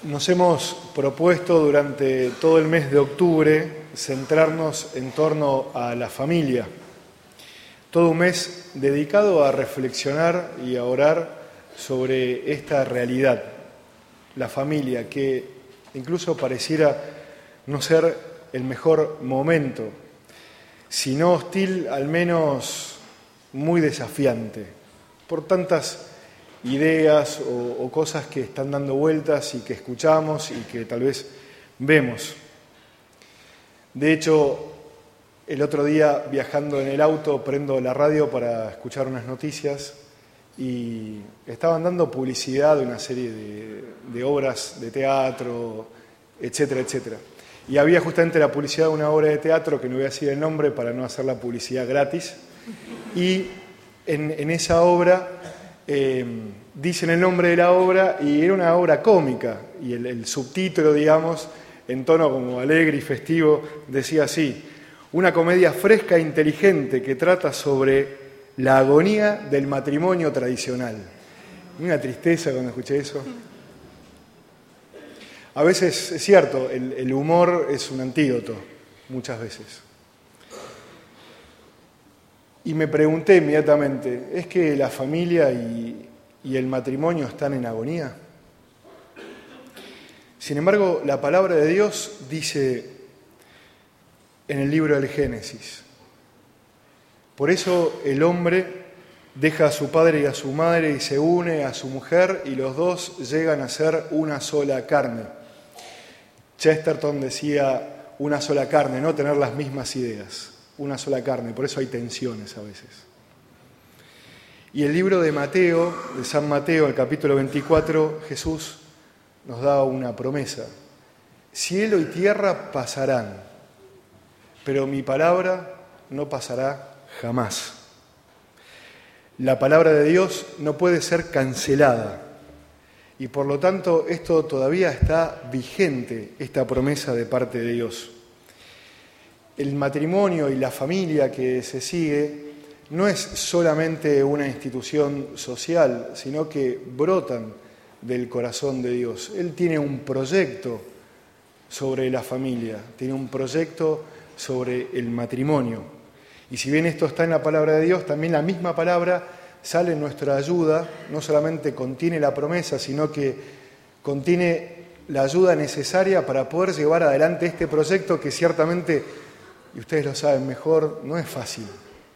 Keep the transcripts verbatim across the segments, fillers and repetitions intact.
Nos hemos propuesto durante todo el mes de octubre centrarnos en torno a la familia. Todo un mes dedicado a reflexionar y a orar sobre esta realidad, la familia, que incluso pareciera no ser el mejor momento, sino hostil, al menos muy desafiante, por tantas ideas o, o cosas que están dando vueltas y que escuchamos y que tal vez vemos. De hecho, el otro día viajando en el auto prendo la radio para escuchar unas noticias y estaban dando publicidad de una serie de, de obras de teatro, etcétera, etcétera. Y había justamente la publicidad de una obra de teatro, que no voy a decir el nombre para no hacer la publicidad gratis, y en, en esa obra eh, dicen el nombre de la obra y era una obra cómica, y el, el subtítulo, digamos, en tono como alegre y festivo, decía así: una comedia fresca e inteligente que trata sobre la agonía del matrimonio tradicional. Una tristeza cuando escuché eso. A veces es cierto, el, el humor es un antídoto, muchas veces. Y me pregunté inmediatamente, ¿es que la familia y, y el matrimonio están en agonía? Sin embargo, la palabra de Dios dice en el libro del Génesis: por eso el hombre deja a su padre y a su madre y se une a su mujer y los dos llegan a ser una sola carne. Chesterton decía una sola carne, no tener las mismas ideas, una sola carne, por eso hay tensiones a veces. Y el libro de Mateo, de San Mateo, el capítulo veinticuatro, Jesús nos da una promesa: cielo y tierra pasarán, pero mi palabra no pasará jamás. La palabra de Dios no puede ser cancelada y por lo tanto esto todavía está vigente, esta promesa de parte de Dios. El matrimonio y la familia que se sigue no es solamente una institución social, sino que brotan del corazón de Dios. Él tiene un proyecto sobre la familia, tiene un proyecto sobre el matrimonio. Y si bien esto está en la palabra de Dios, también la misma palabra sale en nuestra ayuda, no solamente contiene la promesa, sino que contiene la ayuda necesaria para poder llevar adelante este proyecto que ciertamente, y ustedes lo saben mejor, no es fácil.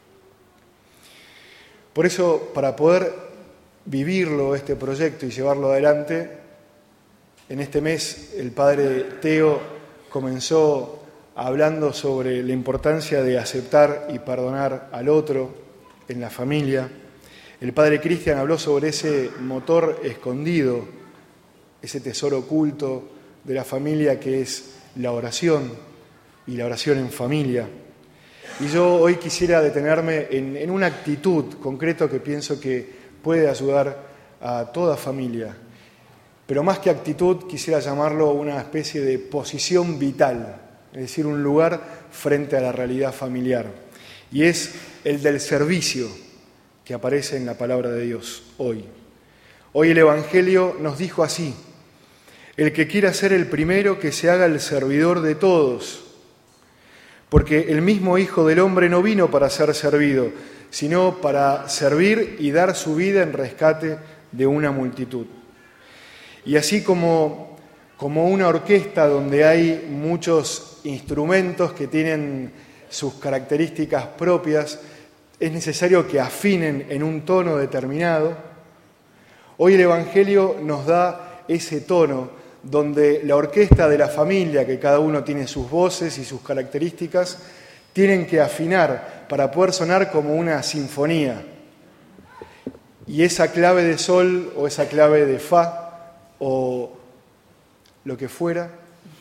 Por eso, para poder vivirlo, este proyecto, y llevarlo adelante, en este mes el padre Teo comenzó hablando sobre la importancia de aceptar y perdonar al otro en la familia. El padre Cristian habló sobre ese motor escondido, ese tesoro oculto de la familia que es la oración y la oración en familia. Y yo hoy quisiera detenerme en, en una actitud concreta que pienso que puede ayudar a toda familia. Pero más que actitud, quisiera llamarlo una especie de posición vital, es decir, un lugar frente a la realidad familiar. Y es el del servicio que aparece en la palabra de Dios hoy. Hoy el Evangelio nos dijo así: el que quiera ser el primero, que se haga el servidor de todos. Porque el mismo Hijo del Hombre no vino para ser servido, sino para servir y dar su vida en rescate de una multitud. Y así como, como una orquesta donde hay muchos instrumentos que tienen sus características propias, es necesario que afinen en un tono determinado. Hoy el Evangelio nos da ese tono donde la orquesta de la familia, que cada uno tiene sus voces y sus características, tienen que afinar para poder sonar como una sinfonía. Y esa clave de sol o esa clave de fa o lo que fuera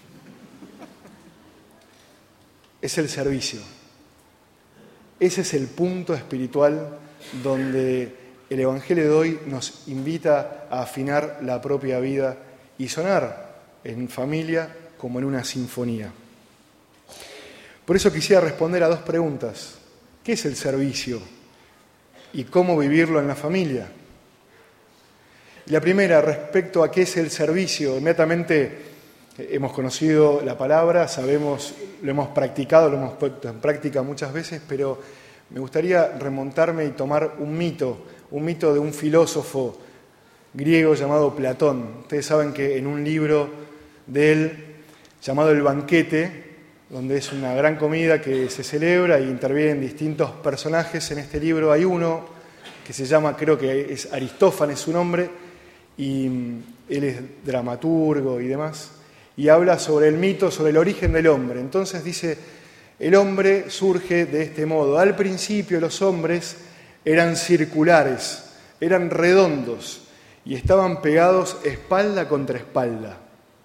es el servicio. Ese es el punto espiritual donde el Evangelio de hoy nos invita a afinar la propia vida y sonar en familia como en una sinfonía. Por eso quisiera responder a dos preguntas. ¿Qué es el servicio? ¿Y cómo vivirlo en la familia? Y la primera, respecto a qué es el servicio. Inmediatamente hemos conocido la palabra, sabemos, lo hemos practicado, lo hemos puesto en práctica muchas veces, pero me gustaría remontarme y tomar un mito, un mito de un filósofo griego llamado Platón. Ustedes saben que en un libro de él llamado El Banquete, donde es una gran comida que se celebra y intervienen distintos personajes, en este libro hay uno que se llama, creo que es Aristófanes su nombre, y él es dramaturgo y demás, y habla sobre el mito, sobre el origen del hombre. Entonces dice, el hombre surge de este modo. Al principio los hombres eran circulares, eran redondos, y estaban pegados espalda contra espalda.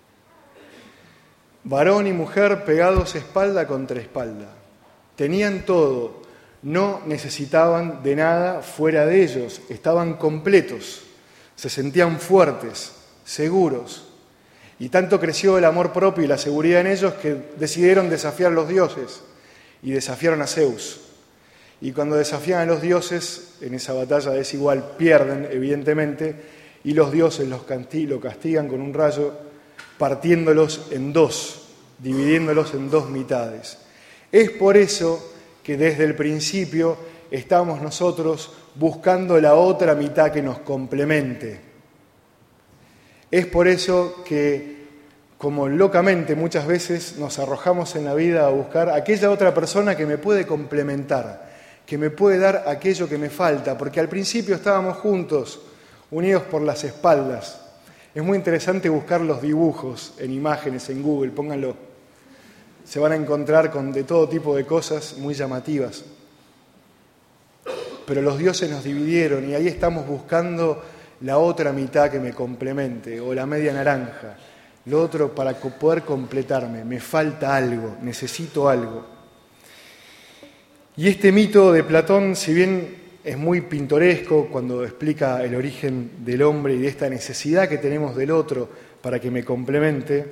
Varón y mujer pegados espalda contra espalda. Tenían todo, no necesitaban de nada fuera de ellos, estaban completos, se sentían fuertes, seguros. Y tanto creció el amor propio y la seguridad en ellos que decidieron desafiar a los dioses y desafiaron a Zeus. Y cuando desafían a los dioses, en esa batalla desigual pierden, evidentemente, y los dioses los castigan con un rayo, partiéndolos en dos, dividiéndolos en dos mitades. Es por eso que desde el principio estamos nosotros buscando la otra mitad que nos complemente. Es por eso que, como locamente muchas veces nos arrojamos en la vida a buscar aquella otra persona que me puede complementar, que me puede dar aquello que me falta, porque al principio estábamos juntos, unidos por las espaldas. Es muy interesante buscar los dibujos en imágenes, en Google, pónganlo. Se van a encontrar con de todo tipo de cosas muy llamativas. Pero los dioses nos dividieron y ahí estamos buscando la otra mitad que me complemente, o la media naranja, lo otro para poder completarme. Me falta algo, necesito algo. Y este mito de Platón, si bien es muy pintoresco cuando explica el origen del hombre y de esta necesidad que tenemos del otro para que me complemente,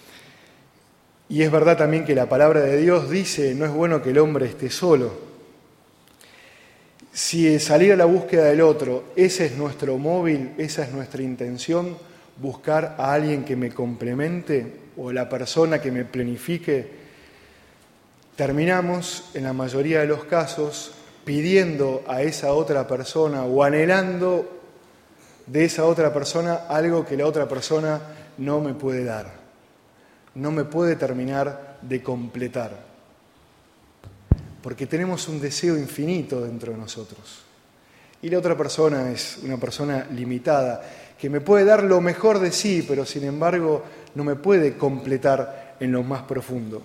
y es verdad también que la palabra de Dios dice, no es bueno que el hombre esté solo. Si salir a la búsqueda del otro, ese es nuestro móvil, esa es nuestra intención, buscar a alguien que me complemente o la persona que me planifique, terminamos en la mayoría de los casos pidiendo a esa otra persona o anhelando de esa otra persona algo que la otra persona no me puede dar, no me puede terminar de completar, porque tenemos un deseo infinito dentro de nosotros. Y la otra persona es una persona limitada, que me puede dar lo mejor de sí, pero sin embargo no me puede completar en lo más profundo.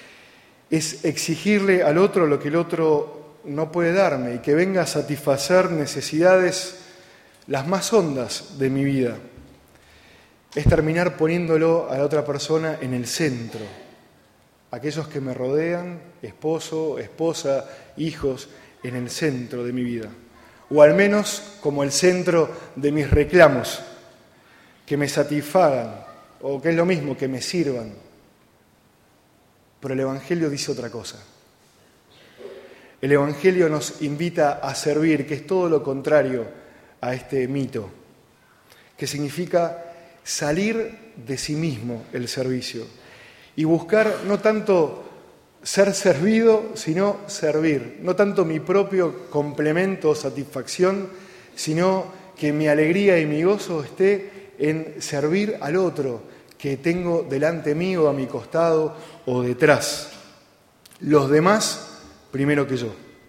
Es exigirle al otro lo que el otro no puede darme y que venga a satisfacer necesidades las más hondas de mi vida. Es terminar poniéndolo a la otra persona en el centro. Aquellos que me rodean, esposo, esposa, hijos, en el centro de mi vida. O al menos como el centro de mis reclamos, que me satisfagan, o que es lo mismo, que me sirvan. Pero el Evangelio dice otra cosa. El Evangelio nos invita a servir, que es todo lo contrario a este mito, que significa salir de sí mismo el servicio y buscar no tanto ser servido, sino servir, no tanto mi propio complemento o satisfacción, sino que mi alegría y mi gozo esté en servir al otro que tengo delante mío, a mi costado o detrás. Los demás primero que yo.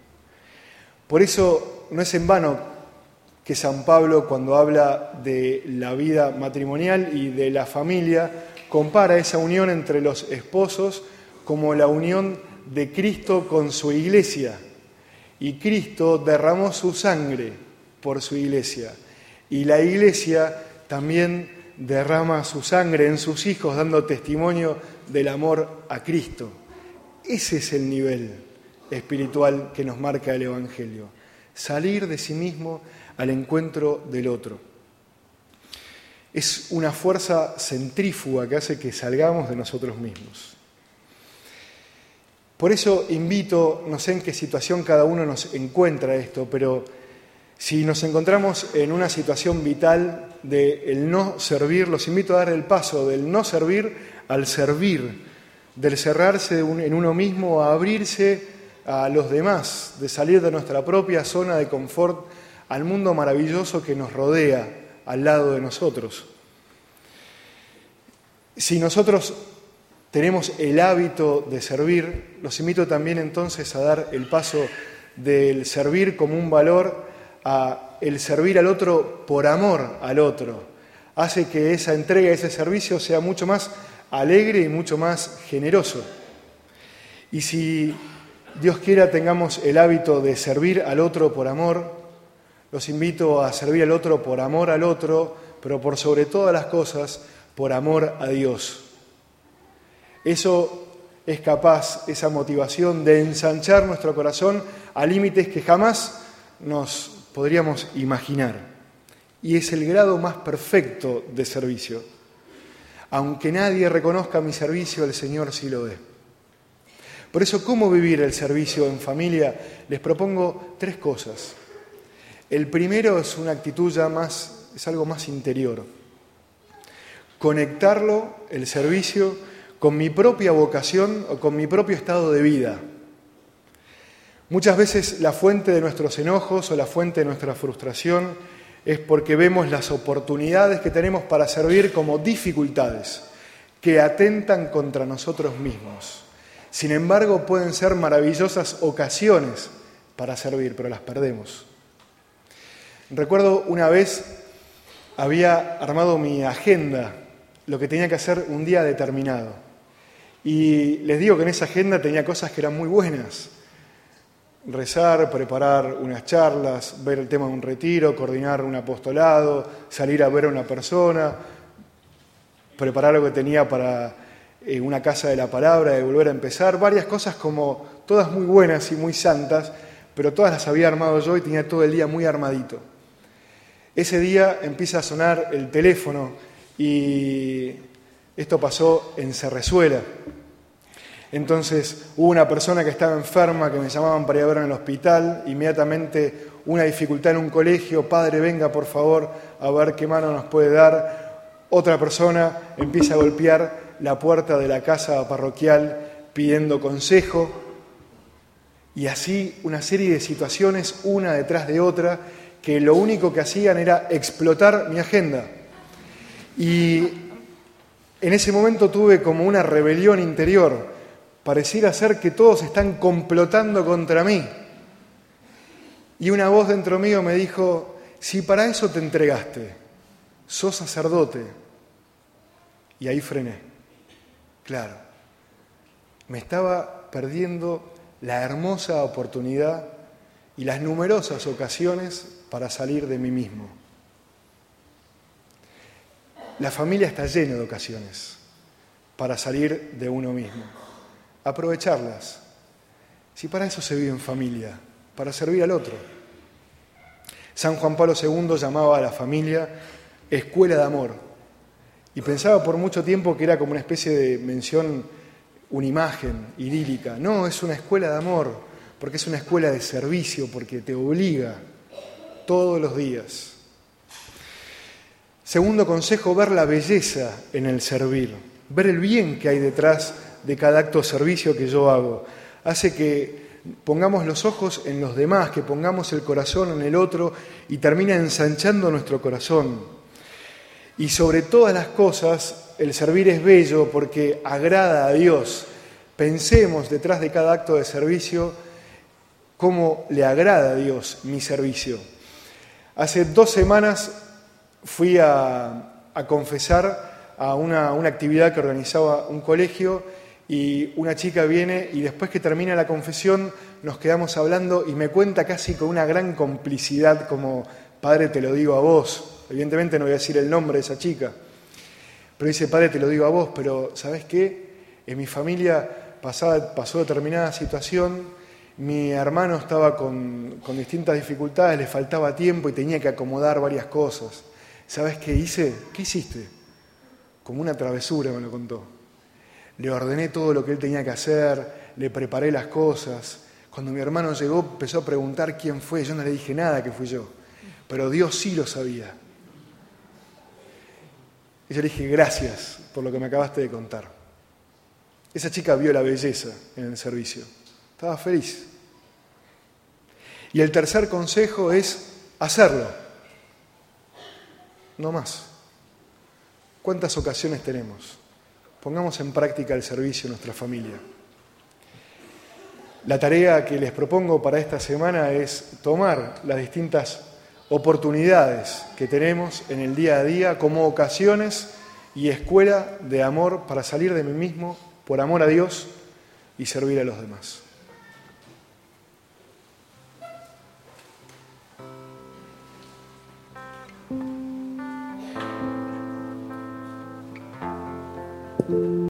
Por eso no es en vano que San Pablo, cuando habla de la vida matrimonial y de la familia, compara esa unión entre los esposos como la unión de Cristo con su iglesia. Y Cristo derramó su sangre por su iglesia. Y la iglesia también derrama su sangre en sus hijos, dando testimonio del amor a Cristo. Ese es el nivel espiritual que nos marca el Evangelio. Salir de sí mismo al encuentro del otro. Es una fuerza centrífuga que hace que salgamos de nosotros mismos. Por eso invito, no sé en qué situación cada uno nos encuentra esto, pero si nos encontramos en una situación vital del no servir, los invito a dar el paso del no servir al servir, del cerrarse en uno mismo a abrirse a los demás, de salir de nuestra propia zona de confort al mundo maravilloso que nos rodea al lado de nosotros. Si nosotros tenemos el hábito de servir, los invito también entonces a dar el paso del servir como un valor a el servir al otro por amor al otro. Hace que esa entrega, ese servicio sea mucho más alegre y mucho más generoso. Y si Dios quiera tengamos el hábito de servir al otro por amor, los invito a servir al otro por amor al otro, pero por sobre todas las cosas, por amor a Dios. Eso es capaz, esa motivación, de ensanchar nuestro corazón a límites que jamás nos podríamos imaginar. Y es el grado más perfecto de servicio. Aunque nadie reconozca mi servicio, el Señor sí lo ve. Por eso, ¿cómo vivir el servicio en familia? Les propongo tres cosas. El primero es una actitud ya más, es algo más interior. Conectarlo, el servicio, con mi propia vocación o con mi propio estado de vida. Muchas veces la fuente de nuestros enojos o la fuente de nuestra frustración es porque vemos las oportunidades que tenemos para servir como dificultades que atentan contra nosotros mismos. Sin embargo, pueden ser maravillosas ocasiones para servir, pero las perdemos. Recuerdo una vez había armado mi agenda, lo que tenía que hacer un día determinado. Y les digo que en esa agenda tenía cosas que eran muy buenas. Rezar, preparar unas charlas, ver el tema de un retiro, coordinar un apostolado, salir a ver a una persona, preparar lo que tenía para eh, una casa de la palabra, de volver a empezar, varias cosas como todas muy buenas y muy santas, pero todas las había armado yo y tenía todo el día muy armadito. Ese día empieza a sonar el teléfono y esto pasó en Cerrezuela. Entonces hubo una persona que estaba enferma, que me llamaban para ir a ver en el hospital, inmediatamente una dificultad en un colegio, padre, venga por favor a ver qué mano nos puede dar. Otra persona empieza a golpear la puerta de la casa parroquial pidiendo consejo, y así una serie de situaciones, una detrás de otra, que lo único que hacían era explotar mi agenda. Y en ese momento tuve como una rebelión interior. Pareciera ser que todos están complotando contra mí. Y una voz dentro mío me dijo, si para eso te entregaste, sos sacerdote. Y ahí frené. Claro, me estaba perdiendo la hermosa oportunidad y las numerosas ocasiones para salir de mí mismo. La familia está llena de ocasiones para salir de uno mismo. Aprovecharlas. Si para eso se vive en familia, para servir al otro. San Juan Pablo segundo llamaba a la familia escuela de amor. Y pensaba por mucho tiempo que era como una especie de mención, una imagen idílica. No, es una escuela de amor, porque es una escuela de servicio, porque te obliga todos los días. Segundo consejo, ver la belleza en el servir, ver el bien que hay detrás de cada acto de servicio que yo hago. Hace que pongamos los ojos en los demás, que pongamos el corazón en el otro y termina ensanchando nuestro corazón. Y sobre todas las cosas, el servir es bello porque agrada a Dios. Pensemos detrás de cada acto de servicio cómo le agrada a Dios mi servicio. Hace dos semanas fui a, a confesar a una, una actividad que organizaba un colegio y una chica viene y después que termina la confesión nos quedamos hablando y me cuenta casi con una gran complicidad como, padre, te lo digo a vos. Evidentemente no voy a decir el nombre de esa chica, pero dice, padre, te lo digo a vos, pero ¿sabés qué? En mi familia pasaba, pasó determinada situación, mi hermano estaba con, con distintas dificultades, le faltaba tiempo y tenía que acomodar varias cosas. ¿Sabés qué hice? ¿Qué hiciste? Como una travesura me lo contó. Le ordené todo lo que él tenía que hacer, le preparé las cosas. Cuando mi hermano llegó empezó a preguntar quién fue, yo no le dije nada que fui yo, pero Dios sí lo sabía. Y yo le dije, gracias por lo que me acabaste de contar. Esa chica vio la belleza en el servicio. Estaba feliz. Y el tercer consejo es hacerlo. No más. ¿Cuántas ocasiones tenemos? Pongamos en práctica el servicio en nuestra familia. La tarea que les propongo para esta semana es tomar las distintas oportunidades que tenemos en el día a día como ocasiones y escuela de amor para salir de mí mismo por amor a Dios y servir a los demás.